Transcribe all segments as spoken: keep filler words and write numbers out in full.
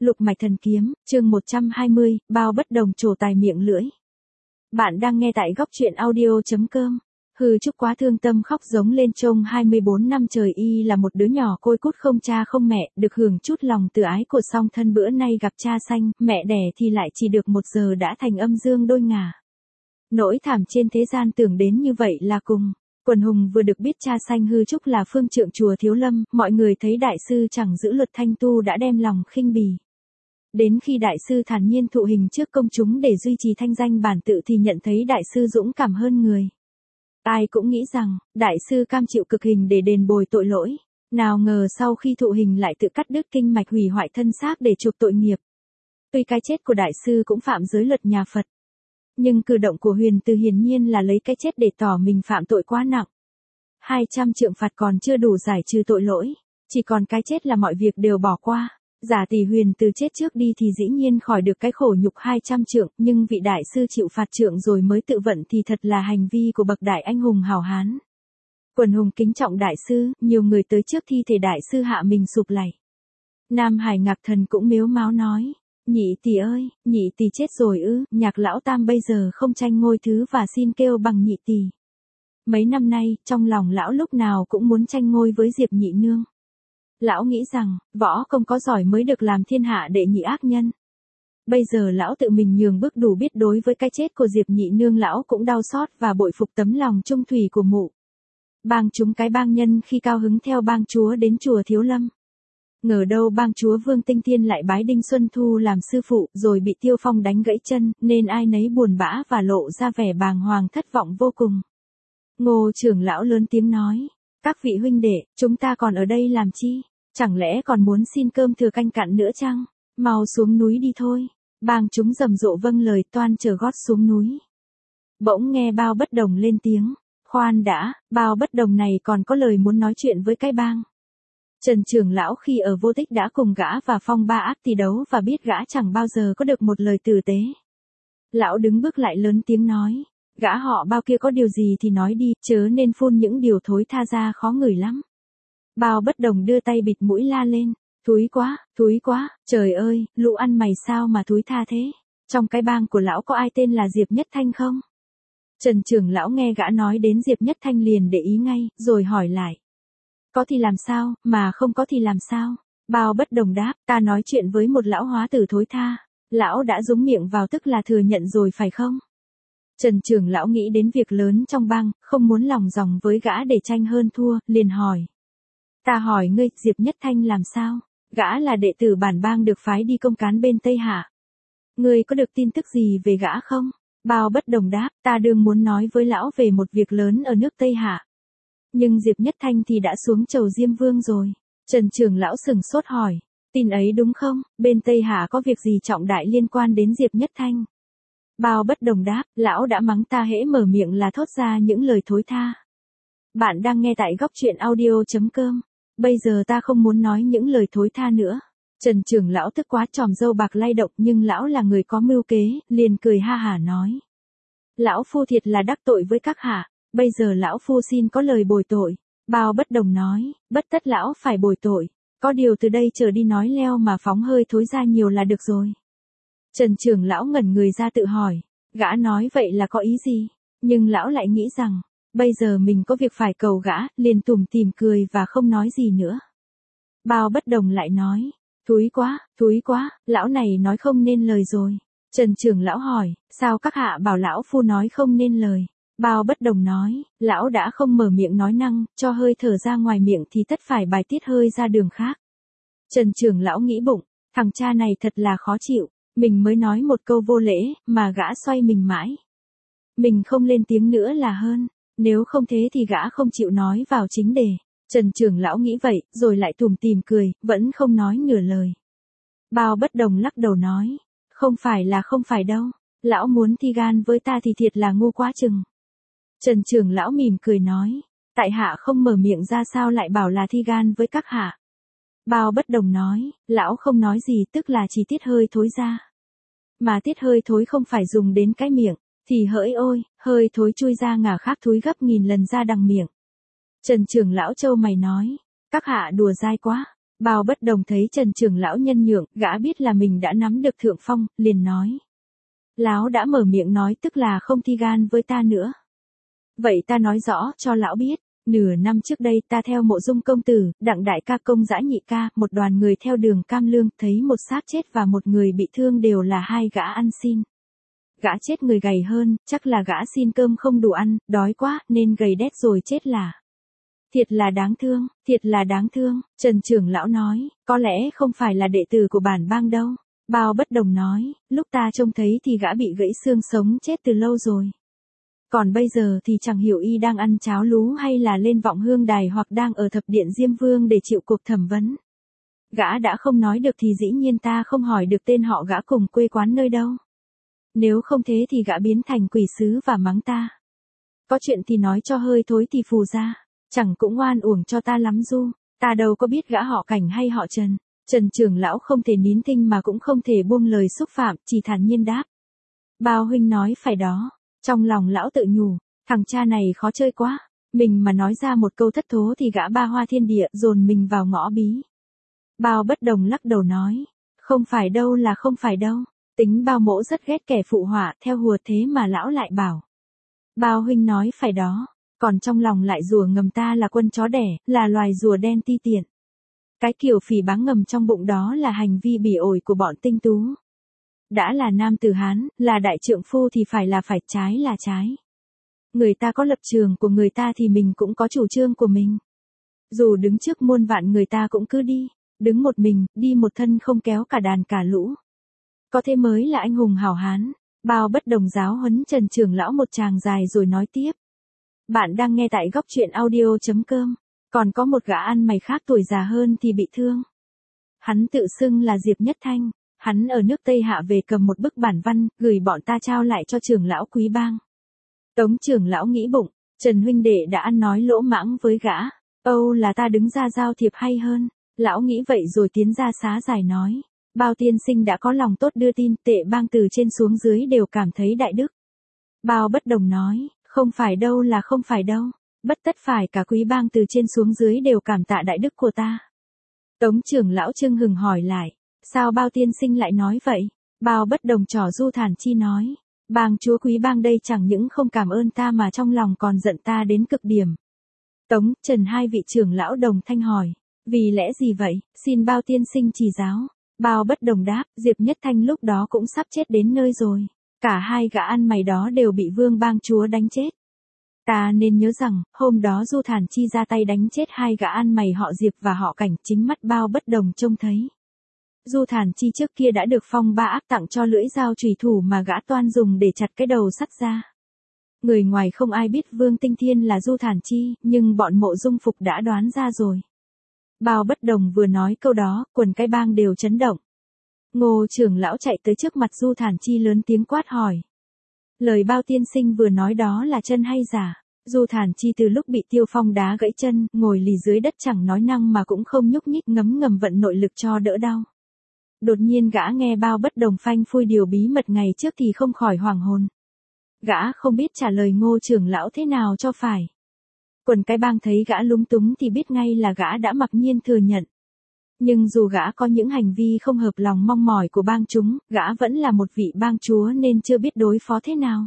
Lục mạch thần kiếm, chương một trăm hai mươi, bao bất đồng trổ tài miệng lưỡi. Bạn đang nghe tại góc truyện audio chấm com. Hư Trúc quá thương tâm khóc giống lên trông hai mươi bốn năm trời y là một đứa nhỏ côi cút không cha không mẹ, được hưởng chút lòng từ ái của song thân bữa nay gặp cha sanh, mẹ đẻ thì lại chỉ được một giờ đã thành âm dương đôi ngả. Nỗi thảm trên thế gian tưởng đến như vậy là cùng. Quần hùng vừa được biết cha sanh Hư Trúc là phương trượng chùa Thiếu Lâm, mọi người thấy đại sư chẳng giữ luật thanh tu đã đem lòng khinh bỉ. Đến khi đại sư thản nhiên thụ hình trước công chúng để duy trì thanh danh bản tự thì nhận thấy đại sư dũng cảm hơn người. Ai cũng nghĩ rằng, đại sư cam chịu cực hình để đền bồi tội lỗi. Nào ngờ sau khi thụ hình lại tự cắt đứt kinh mạch hủy hoại thân xác để chuộc tội nghiệp. Tuy cái chết của đại sư cũng phạm giới luật nhà Phật. Nhưng cử động của Huyền Từ hiển nhiên là lấy cái chết để tỏ mình phạm tội quá nặng. hai trăm trượng phạt còn chưa đủ giải trừ tội lỗi. Chỉ còn cái chết là mọi việc đều bỏ qua. Giả tỷ Huyền Từ chết trước đi thì dĩ nhiên khỏi được cái khổ nhục hai trăm trượng, nhưng vị đại sư chịu phạt trượng rồi mới tự vận thì thật là hành vi của bậc đại anh hùng hào hán. Quần hùng kính trọng đại sư, nhiều người tới trước thi thể đại sư hạ mình sụp lạy. Nam Hải Ngạc Thần cũng mếu máo nói, nhị tỷ ơi, nhị tỷ chết rồi ư, Nhạc lão tam bây giờ không tranh ngôi thứ và xin kêu bằng nhị tỷ. Mấy năm nay, trong lòng lão lúc nào cũng muốn tranh ngôi với Diệp nhị nương. Lão nghĩ rằng, võ công có giỏi mới được làm thiên hạ đệ nhị ác nhân. Bây giờ lão tự mình nhường bước đủ biết đối với cái chết của Diệp nhị nương lão cũng đau xót và bội phục tấm lòng trung thủy của mụ. Bang chúng cái bang nhân khi cao hứng theo bang chúa đến chùa Thiếu Lâm. Ngờ đâu bang chúa Vương Tinh Thiên lại bái Đinh Xuân Thu làm sư phụ rồi bị Tiêu Phong đánh gãy chân, nên ai nấy buồn bã và lộ ra vẻ bàng hoàng thất vọng vô cùng. Ngô trưởng lão lớn tiếng nói, các vị huynh đệ, chúng ta còn ở đây làm chi? Chẳng lẽ còn muốn xin cơm thừa canh cặn nữa chăng? Mau xuống núi đi thôi. Bang chúng rầm rộ vâng lời toan chờ gót xuống núi. Bỗng nghe Bao Bất Đồng lên tiếng. Khoan đã, Bao Bất Đồng này còn có lời muốn nói chuyện với cái bang. Trần trưởng lão khi ở Vô Tích đã cùng gã và Phong Ba Ác thi đấu và biết gã chẳng bao giờ có được một lời tử tế. Lão đứng bước lại lớn tiếng nói. Gã họ Bao kia có điều gì thì nói đi, chớ nên phun những điều thối tha ra khó ngửi lắm. Bao Bất Đồng đưa tay bịt mũi la lên, thúi quá, thúi quá, trời ơi, lũ ăn mày sao mà thúi tha thế, trong cái bang của lão có ai tên là Diệp Nhất Thanh không? Trần trưởng lão nghe gã nói đến Diệp Nhất Thanh liền để ý ngay, rồi hỏi lại. Có thì làm sao, mà không có thì làm sao? Bao Bất Đồng đáp, ta nói chuyện với một lão hóa tử thối tha, lão đã dúng miệng vào tức là thừa nhận rồi phải không? Trần trưởng lão nghĩ đến việc lớn trong bang, không muốn lòng dòng với gã để tranh hơn thua, liền hỏi. Ta hỏi ngươi, Diệp Nhất Thanh làm sao? Gã là đệ tử bản bang được phái đi công cán bên Tây Hạ. Ngươi có được tin tức gì về gã không? Bao Bất Đồng đáp, ta đương muốn nói với lão về một việc lớn ở nước Tây Hạ. Nhưng Diệp Nhất Thanh thì đã xuống chầu Diêm Vương rồi. Trần trưởng lão sừng sốt hỏi, tin ấy đúng không? Bên Tây Hạ có việc gì trọng đại liên quan đến Diệp Nhất Thanh? Bao Bất Đồng đáp, lão đã mắng ta hễ mở miệng là thốt ra những lời thối tha. Bạn đang nghe tại góc truyện audio chấm com. Bây giờ ta không muốn nói những lời thối tha nữa. Trần trưởng lão tức quá tròm râu bạc lay động, nhưng lão là người có mưu kế, liền cười ha hả nói. Lão phu thiệt là đắc tội với các hạ, bây giờ lão phu xin có lời bồi tội. Bao Bất Đồng nói, bất tất lão phải bồi tội, có điều từ đây trở đi nói leo mà phóng hơi thối ra nhiều là được rồi. Trần trưởng lão ngẩn người ra tự hỏi, gã nói vậy là có ý gì? Nhưng lão lại nghĩ rằng, bây giờ mình có việc phải cầu gã, liền tủm tỉm cười và không nói gì nữa. Bao Bất Đồng lại nói, thúi quá, thúi quá, lão này nói không nên lời rồi. Trần trưởng lão hỏi, sao các hạ bảo lão phu nói không nên lời? Bao Bất Đồng nói, lão đã không mở miệng nói năng, cho hơi thở ra ngoài miệng thì tất phải bài tiết hơi ra đường khác. Trần trưởng lão nghĩ bụng, thằng cha này thật là khó chịu, mình mới nói một câu vô lễ, mà gã xoay mình mãi. Mình không lên tiếng nữa là hơn. Nếu không thế thì gã không chịu nói vào chính đề. Trần trưởng lão nghĩ vậy, rồi lại tủm tỉm cười, vẫn không nói nửa lời. Bao Bất Đồng lắc đầu nói, không phải là không phải đâu, lão muốn thi gan với ta thì thiệt là ngu quá chừng. Trần trưởng lão mỉm cười nói, tại hạ không mở miệng ra sao lại bảo là thi gan với các hạ. Bao Bất Đồng nói, lão không nói gì tức là chỉ tiết hơi thối ra. Mà tiết hơi thối không phải dùng đến cái miệng. Thì hỡi ôi, hơi thối chui ra ngả khác thúi gấp nghìn lần ra đằng miệng. Trần trưởng lão trâu mày nói, các hạ đùa dai quá, Bao Bất Đồng thấy Trần trưởng lão nhân nhượng, gã biết là mình đã nắm được thượng phong, liền nói. Lão đã mở miệng nói tức là không thi gan với ta nữa. Vậy ta nói rõ cho lão biết, nửa năm trước đây ta theo Mộ Dung công tử, Đặng đại ca công dã nhị ca, một đoàn người theo đường Cam Lương, thấy một xác chết và một người bị thương đều là hai gã ăn xin. Gã chết người gầy hơn, chắc là gã xin cơm không đủ ăn, đói quá, nên gầy đét rồi chết là. Thiệt là đáng thương, thiệt là đáng thương, Trần trưởng lão nói, có lẽ không phải là đệ tử của bản bang đâu. Bao Bất Đồng nói, lúc ta trông thấy thì gã bị gãy xương sống chết từ lâu rồi. Còn bây giờ thì chẳng hiểu y đang ăn cháo lú hay là lên vọng hương đài hoặc đang ở thập điện Diêm Vương để chịu cuộc thẩm vấn. Gã đã không nói được thì dĩ nhiên ta không hỏi được tên họ gã cùng quê quán nơi đâu. Nếu không thế thì gã biến thành quỷ sứ và mắng ta. Có chuyện thì nói cho hơi thối thì phù ra, chẳng cũng oan uổng cho ta lắm du, ta đâu có biết gã họ Cảnh hay họ Trần. Trần trưởng lão không thể nín thinh mà cũng không thể buông lời xúc phạm, chỉ thản nhiên đáp. Bao huynh nói phải đó. Trong lòng lão tự nhủ, thằng cha này khó chơi quá, mình mà nói ra một câu thất thố thì gã ba hoa thiên địa dồn mình vào ngõ bí. Bao Bất Đồng lắc đầu nói, không phải đâu là không phải đâu, tính Bao mỗ rất ghét kẻ phụ họa, theo hùa thế mà lão lại bảo. Bao huynh nói phải đó, còn trong lòng lại rùa ngầm ta là quân chó đẻ, là loài rùa đen ti tiện. Cái kiểu phỉ báng ngầm trong bụng đó là hành vi bỉ ổi của bọn tinh tú. Đã là nam tử Hán, là đại trượng phu thì phải là phải, trái là trái. Người ta có lập trường của người ta thì mình cũng có chủ trương của mình. Dù đứng trước muôn vạn người ta cũng cứ đi, đứng một mình, đi một thân không kéo cả đàn cả lũ. Có thế mới là anh hùng hảo hán. Bao Bất Đồng giáo huấn Trần trưởng lão một tràng dài rồi nói tiếp. Bạn đang nghe tại góc truyện audio.com. Còn có một gã ăn mày khác tuổi già hơn thì bị thương. Hắn tự xưng là Diệp Nhất Thanh. Hắn ở nước Tây Hạ về cầm một bức bản văn, gửi bọn ta trao lại cho trưởng lão Quý Bang. Tống trưởng lão nghĩ bụng, Trần huynh đệ đã ăn nói lỗ mãng với gã. Âu là ta đứng ra giao thiệp hay hơn. Lão nghĩ vậy rồi tiến ra xá giải nói. Bao tiên sinh đã có lòng tốt đưa tin, Tệ Bang từ trên xuống dưới đều cảm thấy đại đức. Bao Bất Đồng nói, không phải đâu là không phải đâu. Bất tất phải cả Quý Bang từ trên xuống dưới đều cảm tạ đại đức của ta. Tống trưởng lão trưng hừng hỏi lại. Sao Bao tiên sinh lại nói vậy? Bao Bất Đồng trỏ Du Thản Chi nói. Bang chúa Quý Bang đây chẳng những không cảm ơn ta mà trong lòng còn giận ta đến cực điểm. Tống, Trần hai vị trưởng lão đồng thanh hỏi. Vì lẽ gì vậy, xin Bao tiên sinh chỉ giáo. Bao Bất Đồng đáp, Diệp Nhất Thanh lúc đó cũng sắp chết đến nơi rồi. Cả hai gã ăn mày đó đều bị Vương bang chúa đánh chết. Ta nên nhớ rằng, hôm đó Du Thản Chi ra tay đánh chết hai gã ăn mày họ Diệp và họ Cảnh, chính mắt Bao Bất Đồng trông thấy. Du Thản Chi trước kia đã được Phong Ba áp tặng cho lưỡi dao chùy thủ mà gã toan dùng để chặt cái đầu sắt ra. Người ngoài không ai biết Vương Tinh Thiên là Du Thản Chi, nhưng bọn Mộ Dung Phục đã đoán ra rồi. Bao Bất Đồng vừa nói câu đó, quần cái bang đều chấn động. Ngô trưởng lão chạy tới trước mặt Du Thản Chi lớn tiếng quát hỏi. Lời Bao tiên sinh vừa nói đó là chân hay giả? Du Thản Chi từ lúc bị Tiêu Phong đá gãy chân, ngồi lì dưới đất chẳng nói năng mà cũng không nhúc nhích, ngấm ngầm vận nội lực cho đỡ đau. Đột nhiên gã nghe Bao Bất Đồng phanh phui điều bí mật ngày trước thì không khỏi hoảng hồn. Gã không biết trả lời Ngô trưởng lão thế nào cho phải. Quần cái bang thấy gã lúng túng thì biết ngay là gã đã mặc nhiên thừa nhận. Nhưng dù gã có những hành vi không hợp lòng mong mỏi của bang chúng, gã vẫn là một vị bang chúa nên chưa biết đối phó thế nào.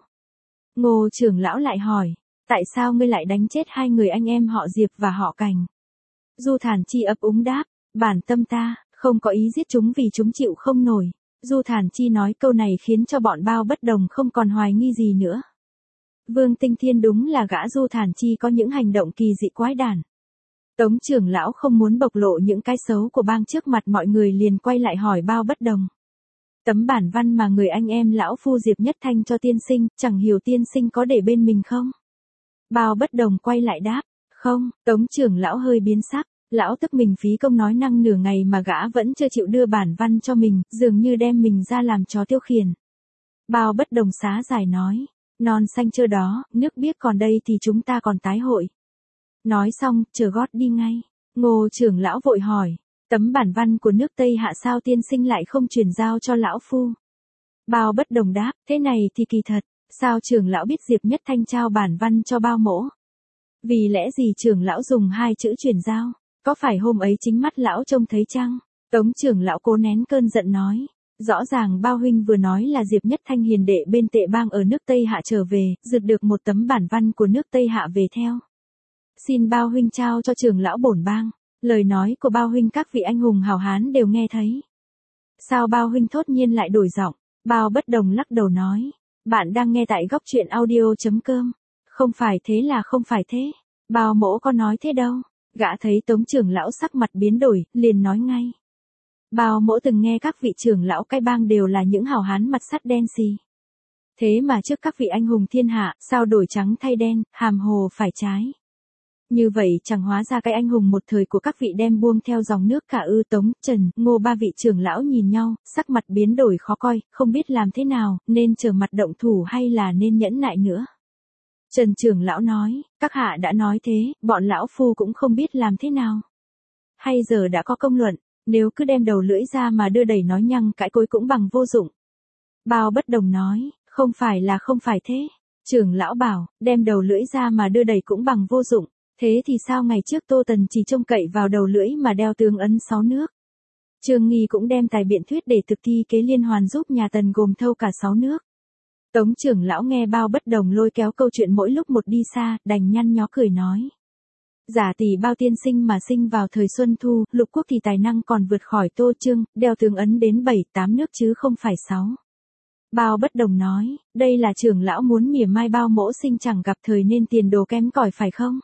Ngô trưởng lão lại hỏi, tại sao ngươi lại đánh chết hai người anh em họ Diệp và họ Cảnh? Du Thản Chi ấp úng đáp, bản tâm ta, không có ý giết chúng vì chúng chịu không nổi. Du Thản Chi nói câu này khiến cho bọn Bao Bất Đồng không còn hoài nghi gì nữa. Vương Tinh Thiên đúng là gã Du Thản Chi có những hành động kỳ dị quái đản. Tống trưởng lão không muốn bộc lộ những cái xấu của bang trước mặt mọi người liền quay lại hỏi Bao Bất Đồng. Tấm bản văn mà người anh em lão phu Diệp Nhất Thanh cho tiên sinh, chẳng hiểu tiên sinh có để bên mình không? Bao Bất Đồng quay lại đáp, không. Tống trưởng lão hơi biến sắc, lão tức mình phí công nói năng nửa ngày mà gã vẫn chưa chịu đưa bản văn cho mình, dường như đem mình ra làm chó tiêu khiển. Bao Bất Đồng xá giải nói, non xanh chưa đó, nước biếc còn đây thì chúng ta còn tái hội. Nói xong, chờ gót đi ngay. Ngô trưởng lão vội hỏi, tấm bản văn của nước Tây Hạ sao tiên sinh lại không truyền giao cho lão phu? Bao Bất Đồng đáp, thế này thì kỳ thật, sao trưởng lão biết Diệp Nhất Thanh trao bản văn cho Bao mỗ? Vì lẽ gì trưởng lão dùng hai chữ truyền giao? Có phải hôm ấy chính mắt lão trông thấy chăng? Tống trưởng lão cố nén cơn giận nói. Rõ ràng bao huynh vừa nói là Diệp Nhất Thanh hiền đệ bên Tệ Bang ở nước Tây Hạ trở về, rượt được một tấm bản văn của nước Tây Hạ về theo. Xin bao huynh trao cho trưởng lão bổn bang. Lời nói của bao huynh các vị anh hùng hào hán đều nghe thấy. Sao bao huynh thốt nhiên lại đổi giọng? Bao Bất Đồng lắc đầu nói. Bạn đang nghe tại góc truyện audio.com. Không phải thế là không phải thế. Bao mỗ có nói thế đâu. Gã thấy Tống trưởng lão sắc mặt biến đổi, liền nói ngay. Bao mỗ từng nghe các vị trưởng lão cái bang đều là những hào hán mặt sắt đen xì. Thế mà trước các vị anh hùng thiên hạ, sao đổi trắng thay đen, hàm hồ phải trái. Như vậy chẳng hóa ra cái anh hùng một thời của các vị đem buông theo dòng nước cả ư. Tống, Trần, Ngô ba vị trưởng lão nhìn nhau, sắc mặt biến đổi khó coi, không biết làm thế nào, nên trở mặt động thủ hay là nên nhẫn nại nữa. Trần trưởng lão nói, các hạ đã nói thế, bọn lão phu cũng không biết làm thế nào. Hay giờ đã có công luận, nếu cứ đem đầu lưỡi ra mà đưa đẩy nói nhăng cãi cối cũng bằng vô dụng. Bao Bất Đồng nói, không phải là không phải thế. Trưởng lão bảo, đem đầu lưỡi ra mà đưa đẩy cũng bằng vô dụng. Thế thì sao ngày trước Tô Tần chỉ trông cậy vào đầu lưỡi mà đeo tướng ấn sáu nước. Trương Nghi cũng đem tài biện thuyết để thực thi kế liên hoàn giúp nhà Tần gồm thâu cả sáu nước. Tống trưởng lão nghe Bao Bất Đồng lôi kéo câu chuyện mỗi lúc một đi xa, đành nhăn nhó cười nói. Giả tỷ Bao tiên sinh mà sinh vào thời Xuân Thu, lục quốc thì tài năng còn vượt khỏi Tô Trương, đeo tướng ấn đến bảy tám nước chứ không phải sáu. Bao Bất Đồng nói, đây là trưởng lão muốn mỉa mai Bao mỗ sinh chẳng gặp thời nên tiền đồ kém cỏi phải không?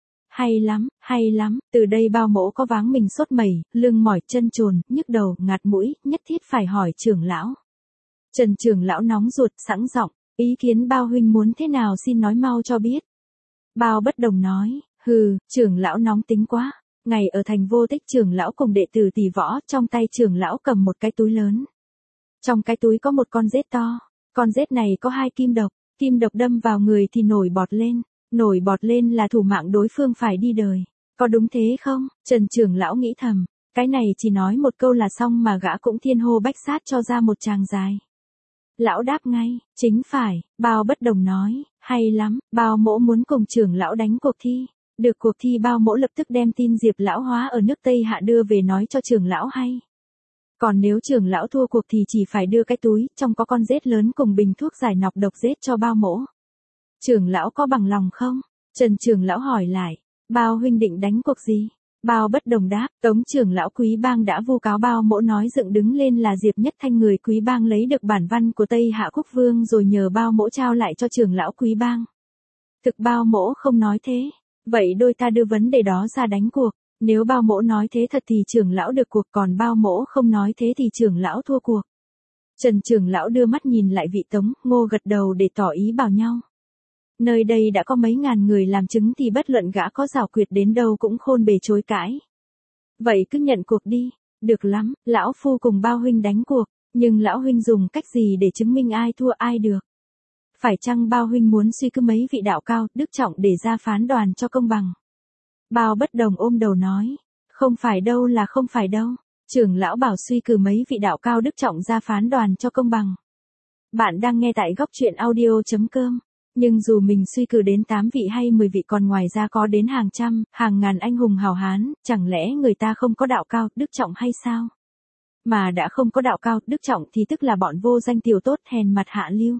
Hay lắm, hay lắm, từ đây Bao mỗ có váng mình sốt mẩy, lưng mỏi chân trồn, nhức đầu, ngạt mũi, nhất thiết phải hỏi trưởng lão. Trần trưởng lão nóng ruột, sẵn giọng, ý kiến Bao huynh muốn thế nào xin nói mau cho biết. Bao Bất Đồng nói, hừ, trưởng lão nóng tính quá. Ngày ở thành Vô Tích trưởng lão cùng đệ tử Tỷ Võ, trong tay trưởng lão cầm một cái túi lớn. Trong cái túi có một con rết to, con rết này có hai kim độc, kim độc đâm vào người thì nổi bọt lên, nổi bọt lên là thủ mạng đối phương phải đi đời. Có đúng thế không? Trần trưởng lão nghĩ thầm, cái này chỉ nói một câu là xong mà gã cũng thiên hô bách sát cho ra một tràng dài. Lão đáp ngay, chính phải. Bao Bất Đồng nói, hay lắm, Bao mỗ muốn cùng trưởng lão đánh cuộc thi. Được cuộc thi Bao mỗ lập tức đem tin Diệp lão hóa ở nước Tây Hạ đưa về nói cho trưởng lão hay. Còn nếu trưởng lão thua cuộc thì chỉ phải đưa cái túi, trong có con rết lớn cùng bình thuốc giải nọc độc rết cho Bao mỗ. Trưởng lão có bằng lòng không? Trần trưởng lão hỏi lại, Bao huynh định đánh cuộc gì? Bao Bất Đồng đáp, Tống trưởng lão Quý Bang đã vu cáo Bao mỗ nói dựng đứng lên là Diệp Nhất Thanh người Quý Bang lấy được bản văn của Tây Hạ Quốc Vương rồi nhờ Bao mỗ trao lại cho trưởng lão Quý Bang. Thực Bao mỗ không nói thế, vậy đôi ta đưa vấn đề đó ra đánh cuộc. Nếu Bao mỗ nói thế thật thì trưởng lão được cuộc, còn Bao mỗ không nói thế thì trưởng lão thua cuộc. Trần trưởng lão đưa mắt nhìn lại vị Tống, Ngô gật đầu để tỏ ý bảo nhau. Nơi đây đã có mấy ngàn người làm chứng thì bất luận gã có giảo quyệt đến đâu cũng khôn bề chối cãi. Vậy cứ nhận cuộc đi. Được lắm, lão phu cùng Bao huynh đánh cuộc, nhưng lão huynh dùng cách gì để chứng minh ai thua ai được? Phải chăng Bao huynh muốn suy cứ mấy vị đạo cao, đức trọng để ra phán đoàn cho công bằng? Bao Bất Đồng ôm đầu nói, không phải đâu là không phải đâu. Trưởng lão bảo suy cử mấy vị đạo cao đức trọng ra phán đoàn cho công bằng. Bạn đang nghe tại góc truyện audio.com. Nhưng dù mình suy cử đến tám vị hay mười vị còn ngoài ra có đến hàng trăm, hàng ngàn anh hùng hào hán, chẳng lẽ người ta không có đạo cao, đức trọng hay sao? Mà đã không có đạo cao, đức trọng thì tức là bọn vô danh tiểu tốt hèn mặt hạ lưu.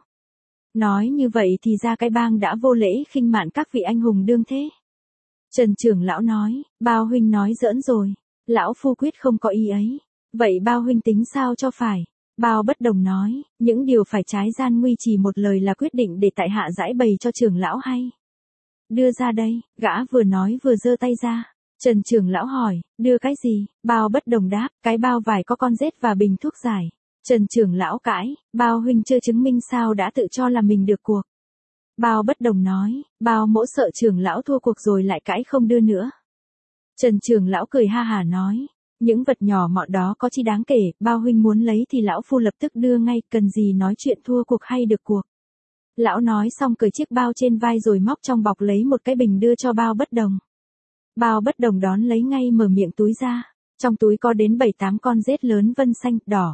Nói như vậy thì ra cái bang đã vô lễ khinh mạn các vị anh hùng đương thế. Trần trưởng lão nói, Bao huynh nói giỡn rồi, lão phu quyết không có ý ấy. Vậy Bao huynh tính sao cho phải? Bao Bất Đồng nói, những điều phải trái gian nguy chỉ một lời là quyết định để tại hạ giải bày cho trưởng lão hay. Đưa ra đây, gã vừa nói vừa giơ tay ra. Trần trưởng lão hỏi, đưa cái gì? Bao Bất Đồng đáp, cái bao vải có con rết và bình thuốc giải. Trần trưởng lão cãi, Bao huynh chưa chứng minh sao đã tự cho là mình được cuộc. Bao Bất Đồng nói, Bao mỗ sợ trưởng lão thua cuộc rồi lại cãi không đưa nữa. Trần trưởng lão cười ha hả nói, những vật nhỏ mọn đó có chi đáng kể, Bao huynh muốn lấy thì lão phu lập tức đưa ngay, cần gì nói chuyện thua cuộc hay được cuộc. Lão nói xong cởi chiếc bao trên vai rồi móc trong bọc lấy một cái bình đưa cho Bao Bất Đồng. Bao Bất Đồng đón lấy ngay mở miệng túi ra, trong túi có đến bảy tám con rết lớn vân xanh, đỏ.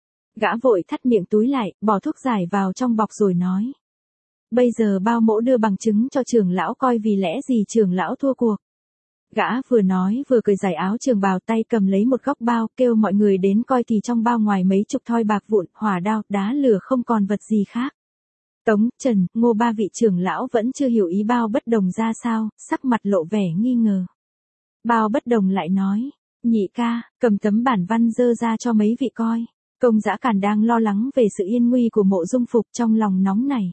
Gã vội thắt miệng túi lại, bỏ thuốc giải vào trong bọc rồi nói. Bây giờ Bao mỗ đưa bằng chứng cho trưởng lão coi vì lẽ gì trưởng lão thua cuộc. Gã vừa nói vừa cởi giải áo trường bào, tay cầm lấy một góc bao, kêu mọi người đến coi thì trong bao ngoài mấy chục thoi bạc vụn, hỏa đao, đá lửa, không còn vật gì khác. Tống, Trần, Ngô ba vị trưởng lão vẫn chưa hiểu ý Bao Bất Đồng ra sao, sắc mặt lộ vẻ nghi ngờ. Bao Bất Đồng lại nói, nhị ca, cầm tấm bản văn dơ ra cho mấy vị coi. Công Dã Càn đang lo lắng về sự yên nguy của Mộ Dung Phục, trong lòng nóng này.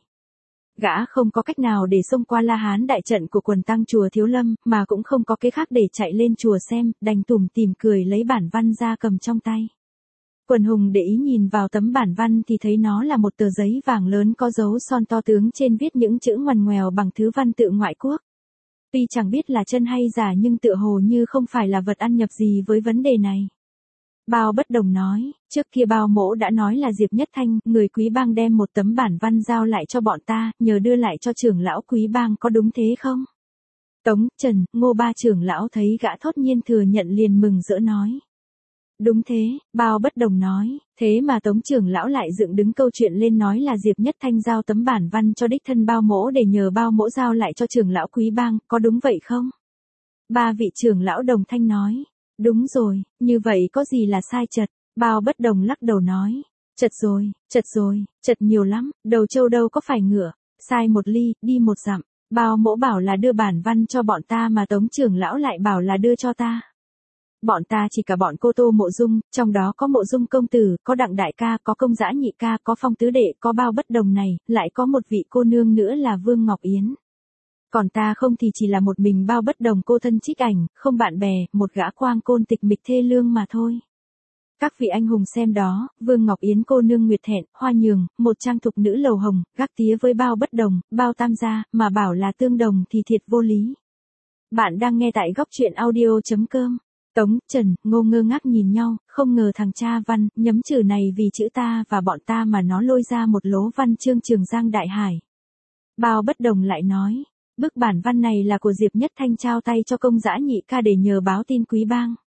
Gã không có cách nào để xông qua La Hán đại trận của quần tăng chùa Thiếu Lâm, mà cũng không có kế khác để chạy lên chùa xem, đành tủm tỉm cười lấy bản văn ra cầm trong tay. Quần hùng để ý nhìn vào tấm bản văn thì thấy nó là một tờ giấy vàng lớn có dấu son to tướng trên viết những chữ ngoằn ngoèo bằng thứ văn tự ngoại quốc. Tuy chẳng biết là chân hay giả nhưng tựa hồ như không phải là vật ăn nhập gì với vấn đề này. Bao Bất Đồng nói, trước kia Bao mỗ đã nói là Diệp Nhất Thanh, người Quý Bang đem một tấm bản văn giao lại cho bọn ta, nhờ đưa lại cho trưởng lão Quý Bang, có đúng thế không? Tống, Trần, Ngô ba trưởng lão thấy gã thốt nhiên thừa nhận liền mừng rỡ nói. Đúng thế, Bao Bất Đồng nói, thế mà Tống trưởng lão lại dựng đứng câu chuyện lên nói là Diệp Nhất Thanh giao tấm bản văn cho đích thân Bao mỗ để nhờ Bao mỗ giao lại cho trưởng lão Quý Bang, có đúng vậy không? Ba vị trưởng lão đồng thanh nói. Đúng rồi, như vậy có gì là sai chật? Bao Bất Đồng lắc đầu nói. Chật rồi, chật rồi, chật nhiều lắm, đầu trâu đâu có phải ngựa. Sai một ly, đi một dặm. Bao mỗ bảo là đưa bản văn cho bọn ta mà Tống trưởng lão lại bảo là đưa cho ta. Bọn ta chỉ cả bọn cô Tô Mộ Dung, trong đó có Mộ Dung công tử, có Đặng đại ca, có Công Dã nhị ca, có Phong tứ đệ, có Bao Bất Đồng này, lại có một vị cô nương nữa là Vương Ngọc Yến. Còn ta không thì chỉ là một mình Bao Bất Đồng cô thân trích ảnh, không bạn bè, một gã quang côn tịch mịch thê lương mà thôi. Các vị anh hùng xem đó, Vương Ngọc Yến cô nương nguyệt thẹn, hoa nhường, một trang thục nữ lầu hồng, gác tía với Bao Bất Đồng, Bao tam gia, mà bảo là tương đồng thì thiệt vô lý. Bạn đang nghe tại góc truyện audio.com. Tống, Trần, Ngô ngơ ngác nhìn nhau, không ngờ thằng cha văn, nhấm chữ này vì chữ ta và bọn ta mà nó lôi ra một lố văn chương Trường Giang Đại Hải. Bao Bất Đồng lại nói. Bức bản văn này là của Diệp Nhất Thanh trao tay cho Công Dã nhị ca để nhờ báo tin Quý Bang.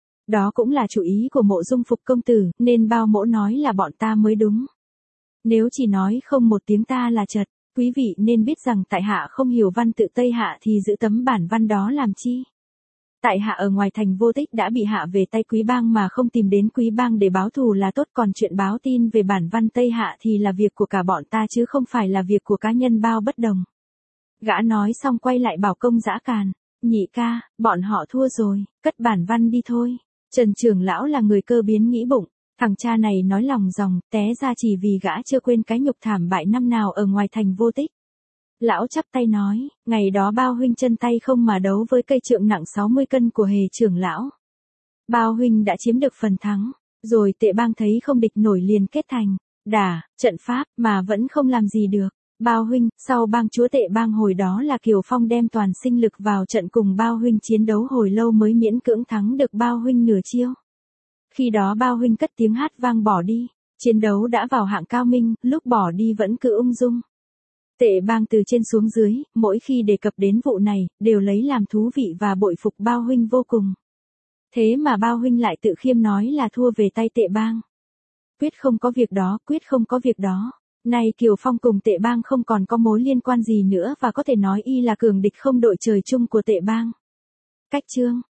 Đó cũng là chủ ý của Mộ Dung Phục công tử, nên Bao mỗ nói là bọn ta mới đúng. Nếu chỉ nói không một tiếng ta là chật, quý vị nên biết rằng tại hạ không hiểu văn tự Tây Hạ thì giữ tấm bản văn đó làm chi. Tại hạ ở ngoài thành vô tích đã bị hạ về tay Quý Bang mà không tìm đến Quý Bang để báo thù là tốt, còn chuyện báo tin về bản văn Tây Hạ thì là việc của cả bọn ta chứ không phải là việc của cá nhân Bao Bất Đồng. Gã nói xong quay lại bảo Công Dã Càn, nhị ca, bọn họ thua rồi, cất bản văn đi thôi. Trần trưởng lão là người cơ biến nghĩ bụng, thằng cha này nói lòng dòng, té ra chỉ vì gã chưa quên cái nhục thảm bại năm nào ở ngoài thành vô tích. Lão chắp tay nói, ngày đó Bao huynh chân tay không mà đấu với cây trượng nặng sáu mươi cân của Hề trưởng lão. Bao huynh đã chiếm được phần thắng, rồi Tệ Bang thấy không địch nổi liền kết thành đả trận pháp mà vẫn không làm gì được. Bao huynh, sau bang chúa Tệ Bang hồi đó là Kiều Phong đem toàn sinh lực vào trận cùng Bao huynh chiến đấu hồi lâu mới miễn cưỡng thắng được Bao huynh nửa chiêu. Khi đó Bao huynh cất tiếng hát vang bỏ đi, chiến đấu đã vào hạng cao minh, lúc bỏ đi vẫn cứ ung dung. Tệ Bang từ trên xuống dưới, mỗi khi đề cập đến vụ này, đều lấy làm thú vị và bội phục Bao huynh vô cùng. Thế mà Bao huynh lại tự khiêm nói là thua về tay Tệ Bang. Quyết không có việc đó, quyết không có việc đó. Nay Kiều Phong cùng Tệ Bang không còn có mối liên quan gì nữa và có thể nói y là cường địch không đội trời chung của Tệ Bang. Cách chương